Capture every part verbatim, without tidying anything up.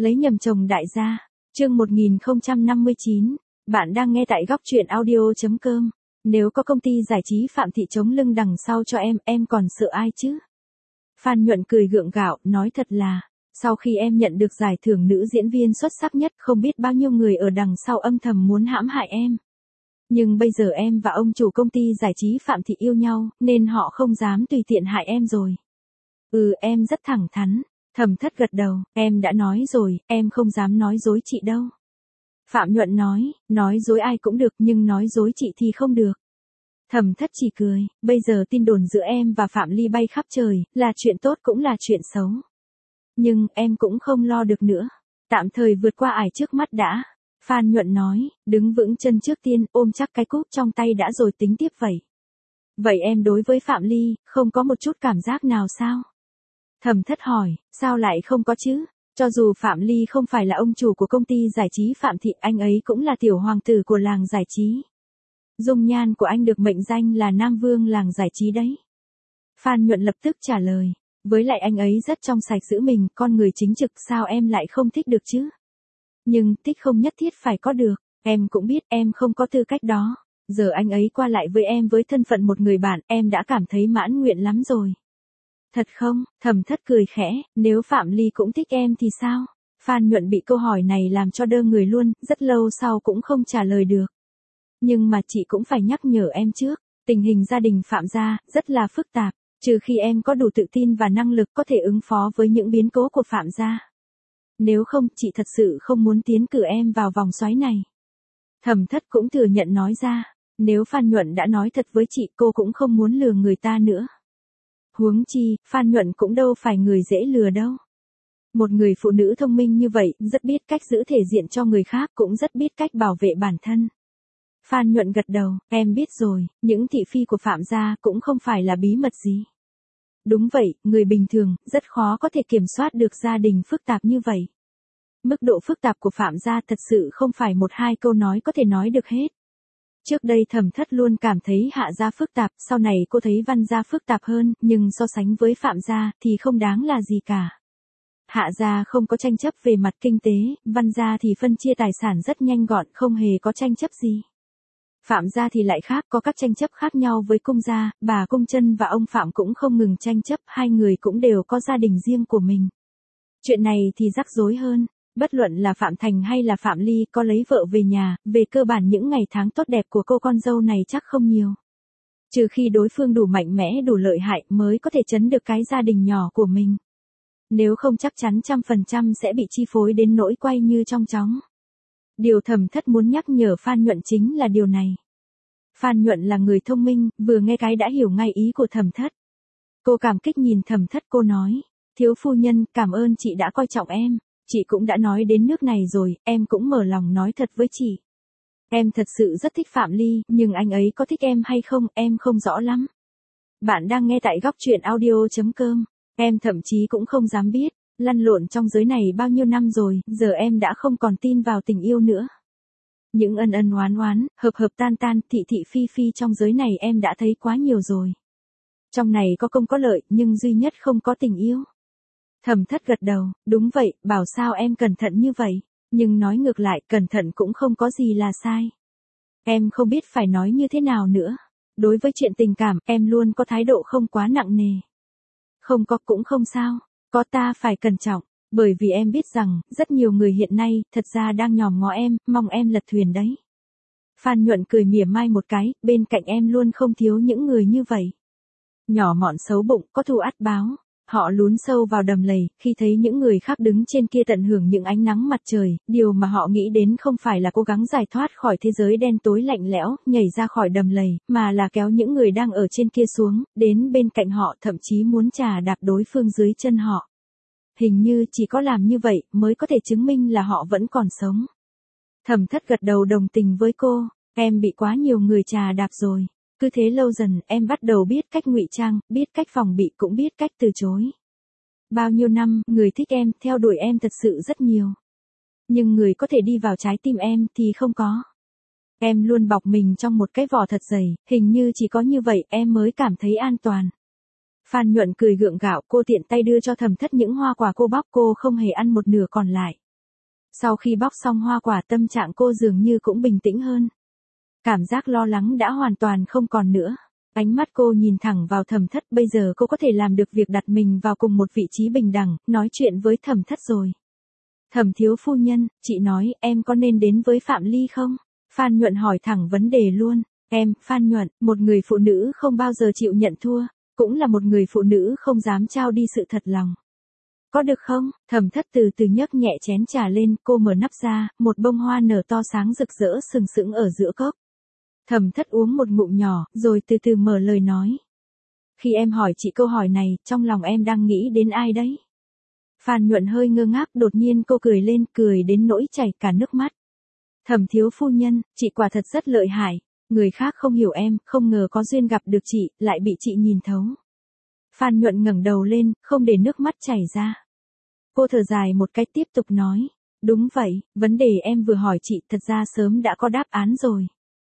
Lấy nhầm chồng đại gia. Chương một nghìn không trăm năm mươi chín. Bạn đang nghe tại góc truyện audio chấm com. Nếu có công ty giải trí Phạm Thị chống lưng đằng sau cho em, em còn sợ ai chứ? Phan Nhuận cười gượng gạo, nói thật là, sau khi em nhận được giải thưởng nữ diễn viên xuất sắc nhất, không biết bao nhiêu người ở đằng sau âm thầm muốn hãm hại em. Nhưng bây giờ em và ông chủ công ty giải trí Phạm Thị yêu nhau, nên họ không dám tùy tiện hại em rồi. Ừ, em rất thẳng thắn. Thẩm Thất gật đầu, em đã nói rồi, em không dám nói dối chị đâu. Phạm Nhuận nói, nói dối ai cũng được nhưng nói dối chị thì không được. Thẩm Thất chỉ cười, bây giờ tin đồn giữa em và Phạm Ly bay khắp trời, là chuyện tốt cũng là chuyện xấu. Nhưng em cũng không lo được nữa. Tạm thời vượt qua ải trước mắt đã. Phan Nhuận nói, đứng vững chân trước tiên, ôm chắc cái cúp trong tay đã rồi tính tiếp vậy. Vậy em đối với Phạm Ly, không có một chút cảm giác nào sao? Thẩm Thất hỏi, sao lại không có chứ? Cho dù Phạm Ly không phải là ông chủ của công ty giải trí Phạm Thị, anh ấy cũng là tiểu hoàng tử của làng giải trí. Dung nhan của anh được mệnh danh là Nam Vương làng giải trí đấy. Phan Nhuận lập tức trả lời, với lại anh ấy rất trong sạch giữ mình, con người chính trực, sao em lại không thích được chứ? Nhưng thích không nhất thiết phải có được, em cũng biết em không có tư cách đó. Giờ anh ấy qua lại với em với thân phận một người bạn, em đã cảm thấy mãn nguyện lắm rồi. Thật không? Thẩm Thất cười khẽ, nếu Phạm Ly cũng thích em thì sao? Phan Nhuận bị câu hỏi này làm cho đơ người luôn, rất lâu sau cũng không trả lời được. Nhưng mà chị cũng phải nhắc nhở em trước, tình hình gia đình Phạm gia rất là phức tạp, trừ khi em có đủ tự tin và năng lực có thể ứng phó với những biến cố của Phạm gia. Nếu không, chị thật sự không muốn tiến cử em vào vòng xoáy này. Thẩm Thất cũng thừa nhận nói ra, nếu Phan Nhuận đã nói thật với chị, cô cũng không muốn lừa người ta nữa. Huống chi, Phan Nhuận cũng đâu phải người dễ lừa đâu. Một người phụ nữ thông minh như vậy, rất biết cách giữ thể diện cho người khác, cũng rất biết cách bảo vệ bản thân. Phan Nhuận gật đầu, em biết rồi, những thị phi của Phạm gia cũng không phải là bí mật gì. Đúng vậy, người bình thường, rất khó có thể kiểm soát được gia đình phức tạp như vậy. Mức độ phức tạp của Phạm gia thật sự không phải một hai câu nói có thể nói được hết. Trước đây Thẩm Thất luôn cảm thấy Hạ gia phức tạp, sau này cô thấy Văn gia phức tạp hơn, nhưng so sánh với Phạm gia thì không đáng là gì cả. Hạ gia không có tranh chấp về mặt kinh tế, Văn gia thì phân chia tài sản rất nhanh gọn, không hề có tranh chấp gì. Phạm gia thì lại khác, có các tranh chấp khác nhau với Cung gia, bà Cung Trân và ông Phạm cũng không ngừng tranh chấp, hai người cũng đều có gia đình riêng của mình. Chuyện này thì rắc rối hơn. Bất luận là Phạm Thành hay là Phạm Ly có lấy vợ về nhà, về cơ bản những ngày tháng tốt đẹp của cô con dâu này chắc không nhiều. Trừ khi đối phương đủ mạnh mẽ đủ lợi hại mới có thể chấn được cái gia đình nhỏ của mình. Nếu không chắc chắn trăm phần trăm sẽ bị chi phối đến nỗi quay như trong chóng. Điều Thẩm Thất muốn nhắc nhở Phan Nhuận chính là điều này. Phan Nhuận là người thông minh, vừa nghe cái đã hiểu ngay ý của Thẩm Thất. Cô cảm kích nhìn Thẩm Thất, cô nói, thiếu phu nhân, cảm ơn chị đã coi trọng em. Chị cũng đã nói đến nước này rồi, em cũng mở lòng nói thật với chị. Em thật sự rất thích Phạm Ly, nhưng anh ấy có thích em hay không, em không rõ lắm. Bạn đang nghe tại góc truyện audio chấm com. Em thậm chí cũng không dám biết, lăn lộn trong giới này bao nhiêu năm rồi, giờ em đã không còn tin vào tình yêu nữa. Những ân ân oán oán, hợp hợp tan tan, thị thị phi phi trong giới này em đã thấy quá nhiều rồi. Trong này có công có lợi, nhưng duy nhất không có tình yêu. Thẩm Thất gật đầu, đúng vậy, bảo sao em cẩn thận như vậy, nhưng nói ngược lại, cẩn thận cũng không có gì là sai. Em không biết phải nói như thế nào nữa. Đối với chuyện tình cảm, em luôn có thái độ không quá nặng nề. Không có cũng không sao, có ta phải cẩn trọng, bởi vì em biết rằng, rất nhiều người hiện nay, thật ra đang nhòm ngó em, mong em lật thuyền đấy. Phan Nhuận cười mỉa mai một cái, bên cạnh em luôn không thiếu những người như vậy. Nhỏ mọn xấu bụng, có thù ắt báo. Họ lún sâu vào đầm lầy, khi thấy những người khác đứng trên kia tận hưởng những ánh nắng mặt trời, điều mà họ nghĩ đến không phải là cố gắng giải thoát khỏi thế giới đen tối lạnh lẽo, nhảy ra khỏi đầm lầy, mà là kéo những người đang ở trên kia xuống, đến bên cạnh họ, thậm chí muốn chà đạp đối phương dưới chân họ. Hình như chỉ có làm như vậy mới có thể chứng minh là họ vẫn còn sống. Thẩm Thất gật đầu đồng tình với cô, em bị quá nhiều người chà đạp rồi. Cứ thế lâu dần, em bắt đầu biết cách ngụy trang, biết cách phòng bị, cũng biết cách từ chối. Bao nhiêu năm, người thích em, theo đuổi em thật sự rất nhiều. Nhưng người có thể đi vào trái tim em thì không có. Em luôn bọc mình trong một cái vỏ thật dày, hình như chỉ có như vậy em mới cảm thấy an toàn. Phan Nhuận cười gượng gạo, cô tiện tay đưa cho Thẩm Thất những hoa quả cô bóc, cô không hề ăn một nửa còn lại. Sau khi bóc xong hoa quả tâm trạng cô dường như cũng bình tĩnh hơn. Cảm giác lo lắng đã hoàn toàn không còn nữa. Ánh mắt cô nhìn thẳng vào Thẩm Thất, bây giờ cô có thể làm được việc đặt mình vào cùng một vị trí bình đẳng, nói chuyện với Thẩm Thất rồi. Thẩm thiếu phu nhân, chị nói em có nên đến với Phạm Ly không? Phan Nhuận hỏi thẳng vấn đề luôn. Em, Phan Nhuận, một người phụ nữ không bao giờ chịu nhận thua, cũng là một người phụ nữ không dám trao đi sự thật lòng. Có được không? Thẩm Thất từ từ nhấc nhẹ chén trà lên, cô mở nắp ra, một bông hoa nở to sáng rực rỡ sừng sững ở giữa cốc. Thẩm Thất uống một ngụm nhỏ, rồi từ từ mở lời nói. Khi em hỏi chị câu hỏi này, trong lòng em đang nghĩ đến ai đấy? Phan Nhuận hơi ngơ ngác, đột nhiên cô cười lên, cười đến nỗi chảy cả nước mắt. Thẩm thiếu phu nhân, chị quả thật rất lợi hại. Người khác không hiểu em, không ngờ có duyên gặp được chị, lại bị chị nhìn thấu. Phan Nhuận ngẩng đầu lên, không để nước mắt chảy ra. Cô thở dài một cái tiếp tục nói. Đúng vậy, vấn đề em vừa hỏi chị thật ra sớm đã có đáp án rồi.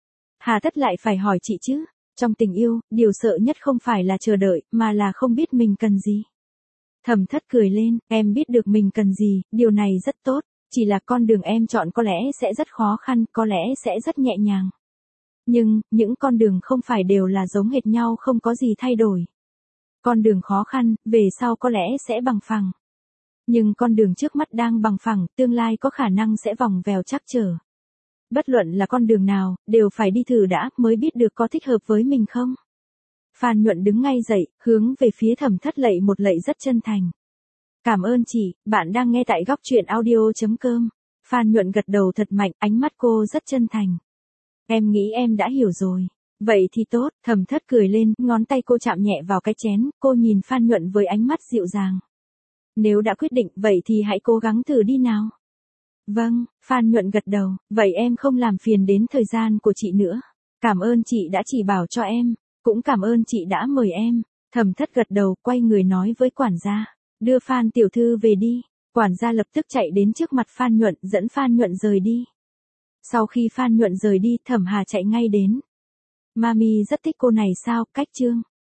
Hà tất lại phải hỏi chị chứ? Trong tình yêu, điều sợ nhất không phải là chờ đợi, mà là không biết mình cần gì. Thẩm Thất cười lên, em biết được mình cần gì, điều này rất tốt. Chỉ là con đường em chọn có lẽ sẽ rất khó khăn, có lẽ sẽ rất nhẹ nhàng. Nhưng, những con đường không phải đều là giống hệt nhau, không có gì thay đổi. Con đường khó khăn, về sau có lẽ sẽ bằng phẳng. Nhưng con đường trước mắt đang bằng phẳng, tương lai có khả năng sẽ vòng vèo trắc trở. Bất luận là con đường nào, đều phải đi thử đã, mới biết được có thích hợp với mình không. Phan Nhuận đứng ngay dậy, hướng về phía Thẩm Thất lạy một lạy rất chân thành. Cảm ơn chị, bạn đang nghe tại góc truyện audio chấm com. Phan Nhuận gật đầu thật mạnh, ánh mắt cô rất chân thành. Em nghĩ em đã hiểu rồi. Vậy thì tốt, Thẩm Thất cười lên, ngón tay cô chạm nhẹ vào cái chén, cô nhìn Phan Nhuận với ánh mắt dịu dàng. Nếu đã quyết định, vậy thì hãy cố gắng thử đi nào. Vâng, Phan Nhuận gật đầu, vậy em không làm phiền đến thời gian của chị nữa. Cảm ơn chị đã chỉ bảo cho em, cũng cảm ơn chị đã mời em. Thẩm Thất gật đầu, quay người nói với quản gia. Đưa Phan tiểu thư về đi. Quản gia lập tức chạy đến trước mặt Phan Nhuận, dẫn Phan Nhuận rời đi. Sau khi Phan Nhuận rời đi, Thẩm Hà chạy ngay đến. Mami rất thích cô này sao, cách chương.